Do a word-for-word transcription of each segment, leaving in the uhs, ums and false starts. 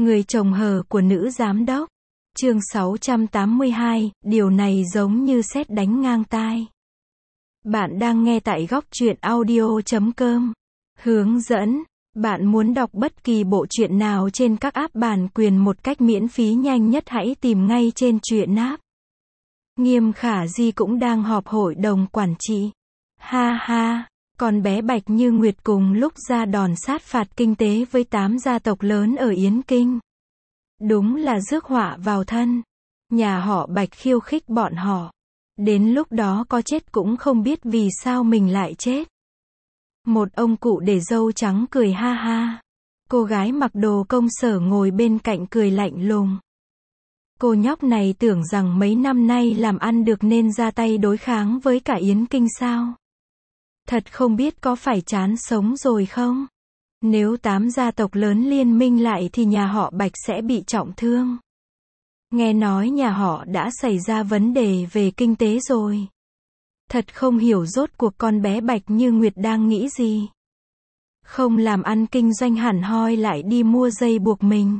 Người chồng hờ của nữ giám đốc. Chương sáu trăm tám mươi hai, điều này giống như sét đánh ngang tai. Bạn đang nghe tại góc truyện audio chấm com. Hướng dẫn. Bạn muốn đọc bất kỳ bộ truyện nào trên các app bản quyền một cách miễn phí nhanh nhất hãy tìm ngay trên truyện app. Nghiêm Khả Di cũng đang họp hội đồng quản trị. Ha ha, con bé Bạch Như Nguyệt cùng lúc ra đòn sát phạt kinh tế với tám gia tộc lớn ở Yến Kinh. Đúng là rước họa vào thân. Nhà họ Bạch khiêu khích bọn họ. Đến lúc đó có chết cũng không biết vì sao mình lại chết. Một ông cụ để râu trắng cười ha ha. Cô gái mặc đồ công sở ngồi bên cạnh cười lạnh lùng. Cô nhóc này tưởng rằng mấy năm nay làm ăn được nên ra tay đối kháng với cả Yến Kinh sao? Thật không biết có phải chán sống rồi không? Nếu tám gia tộc lớn liên minh lại thì nhà họ Bạch sẽ bị trọng thương. Nghe nói nhà họ đã xảy ra vấn đề về kinh tế rồi. Thật không hiểu rốt cuộc con bé Bạch Như Nguyệt đang nghĩ gì. Không làm ăn kinh doanh hẳn hoi lại đi mua dây buộc mình.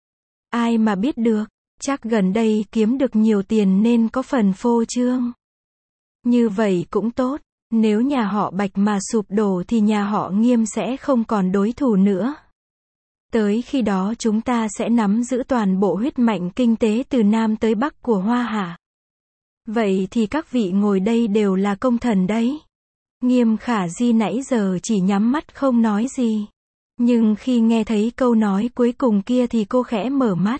Ai mà biết được, chắc gần đây kiếm được nhiều tiền nên có phần phô trương. Như vậy cũng tốt, nếu nhà họ Bạch mà sụp đổ thì nhà họ Nghiêm sẽ không còn đối thủ nữa. Tới khi đó chúng ta sẽ nắm giữ toàn bộ huyết mạch kinh tế từ Nam tới Bắc của Hoa Hạ. Vậy thì các vị ngồi đây đều là công thần đấy. Nghiêm Khả Di nãy giờ chỉ nhắm mắt không nói gì. Nhưng khi nghe thấy câu nói cuối cùng kia thì cô khẽ mở mắt.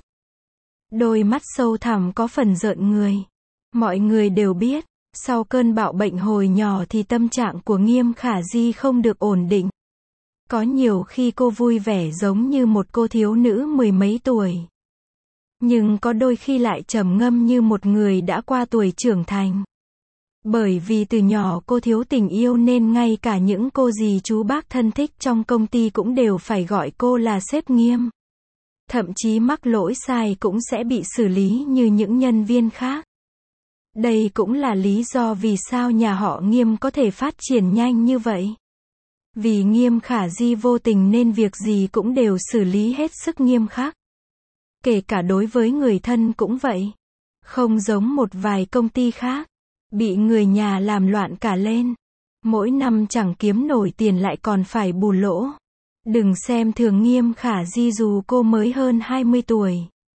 Đôi mắt sâu thẳm có phần rợn người. Mọi người đều biết, sau cơn bạo bệnh hồi nhỏ thì tâm trạng của Nghiêm Khả Di không được ổn định. Có nhiều khi cô vui vẻ giống như một cô thiếu nữ mười mấy tuổi. Nhưng có đôi khi lại trầm ngâm như một người đã qua tuổi trưởng thành. Bởi vì từ nhỏ cô thiếu tình yêu nên ngay cả những cô dì chú bác thân thích trong công ty cũng đều phải gọi cô là sếp Nghiêm. Thậm chí mắc lỗi sai cũng sẽ bị xử lý như những nhân viên khác. Đây cũng là lý do vì sao nhà họ Nghiêm có thể phát triển nhanh như vậy. Vì Nghiêm Khả Di vô tình nên việc gì cũng đều xử lý hết sức nghiêm khắc. Kể cả đối với người thân cũng vậy. Không giống một vài công ty khác. Bị người nhà làm loạn cả lên. Mỗi năm chẳng kiếm nổi tiền lại còn phải bù lỗ. Đừng xem thường Nghiêm Khả Di dù cô mới hơn hai mươi tuổi.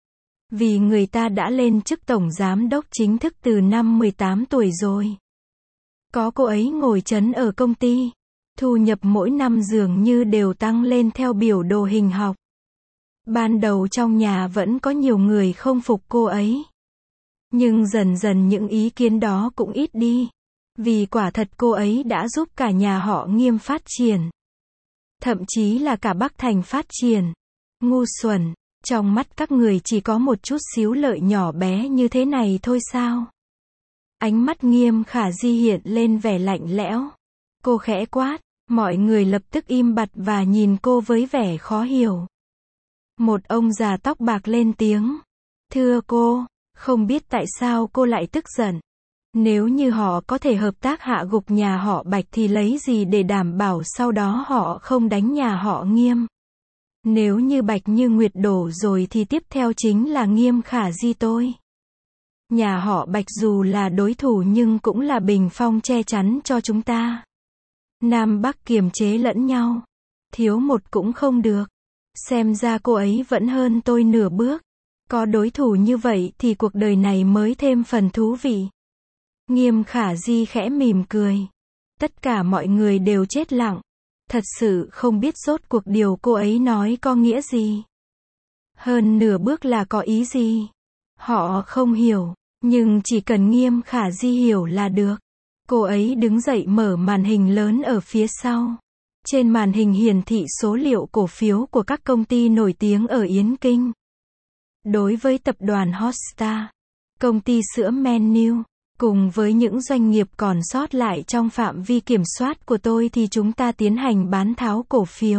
Vì người ta đã lên chức tổng giám đốc chính thức từ năm mười tám tuổi rồi. Có cô ấy ngồi chấn ở công ty. Thu nhập mỗi năm dường như đều tăng lên theo biểu đồ hình học. Ban đầu trong nhà vẫn có nhiều người không phục cô ấy. Nhưng dần dần những ý kiến đó cũng ít đi. Vì quả thật cô ấy đã giúp cả nhà họ Nghiêm phát triển. Thậm chí là cả Bắc Thành phát triển. Ngu xuẩn, trong mắt các người chỉ có một chút xíu lợi nhỏ bé như thế này thôi sao? Ánh mắt Nghiêm Khả Di hiện lên vẻ lạnh lẽo. Cô khẽ quát, mọi người lập tức im bặt và nhìn cô với vẻ khó hiểu. Một ông già tóc bạc lên tiếng. Thưa cô, không biết tại sao cô lại tức giận. Nếu như họ có thể hợp tác hạ gục nhà họ Bạch thì lấy gì để đảm bảo sau đó họ không đánh nhà họ Nghiêm. Nếu như Bạch Như Nguyệt đổ rồi thì tiếp theo chính là Nghiêm Khả Di tôi. Nhà họ Bạch dù là đối thủ nhưng cũng là bình phong che chắn cho chúng ta. Nam Bắc kiềm chế lẫn nhau. Thiếu một cũng không được. Xem ra cô ấy vẫn hơn tôi nửa bước. Có đối thủ như vậy thì cuộc đời này mới thêm phần thú vị. Nghiêm Khả Di khẽ mỉm cười. Tất cả mọi người đều chết lặng. Thật sự không biết rốt cuộc điều cô ấy nói có nghĩa gì. Hơn nửa bước là có ý gì. Họ không hiểu. Nhưng chỉ cần Nghiêm Khả Di hiểu là được. Cô ấy đứng dậy mở màn hình lớn ở phía sau. Trên màn hình hiển thị số liệu cổ phiếu của các công ty nổi tiếng ở Yến Kinh. Đối với tập đoàn Hotstar, công ty sữa Menu, cùng với những doanh nghiệp còn sót lại trong phạm vi kiểm soát của tôi thì chúng ta tiến hành bán tháo cổ phiếu.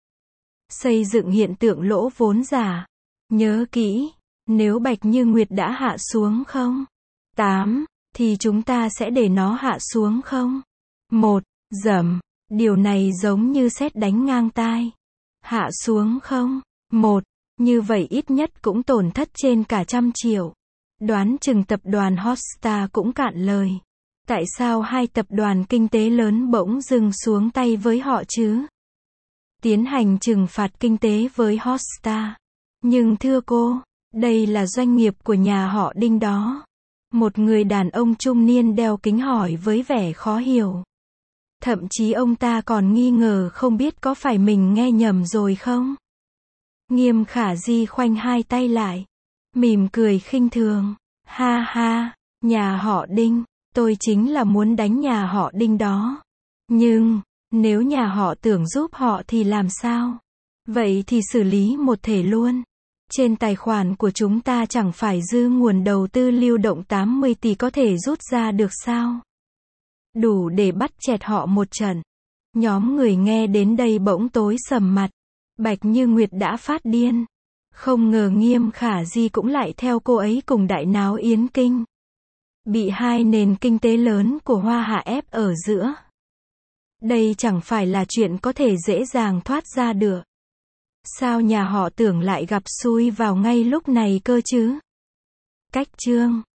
Xây dựng hiện tượng lỗ vốn giả. Nhớ kỹ, nếu Bạch Như Nguyệt đã hạ xuống không? tám. Thì chúng ta sẽ để nó hạ xuống không? một. Dầm. Điều này giống như sét đánh ngang tai. Hạ xuống không? một. Như vậy ít nhất cũng tổn thất trên cả trăm triệu. Đoán chừng tập đoàn Hotstar cũng cạn lời. Tại sao hai tập đoàn kinh tế lớn bỗng dưng xuống tay với họ chứ? Tiến hành trừng phạt kinh tế với Hotstar. Nhưng thưa cô, đây là doanh nghiệp của nhà họ Đinh đó. Một người đàn ông trung niên đeo kính hỏi với vẻ khó hiểu. Thậm chí ông ta còn nghi ngờ không biết có phải mình nghe nhầm rồi không? Nghiêm Khả Di khoanh hai tay lại, mỉm cười khinh thường. Ha ha, nhà họ Đinh, tôi chính là muốn đánh nhà họ Đinh đó. Nhưng, nếu nhà họ Tưởng giúp họ thì làm sao? Vậy thì xử lý một thể luôn. Trên tài khoản của chúng ta chẳng phải dư nguồn đầu tư lưu động tám mươi tỷ có thể rút ra được sao? Đủ để bắt chẹt họ một trận. Nhóm người nghe đến đây bỗng tối sầm mặt. Bạch Như Nguyệt đã phát điên. Không ngờ Nghiêm Khả Di cũng lại theo cô ấy cùng đại náo Yến Kinh. Bị hai nền kinh tế lớn của Hoa Hạ ép ở giữa. Đây chẳng phải là chuyện có thể dễ dàng thoát ra được. Sao nhà họ Tưởng lại gặp xui vào ngay lúc này cơ chứ? Cách chương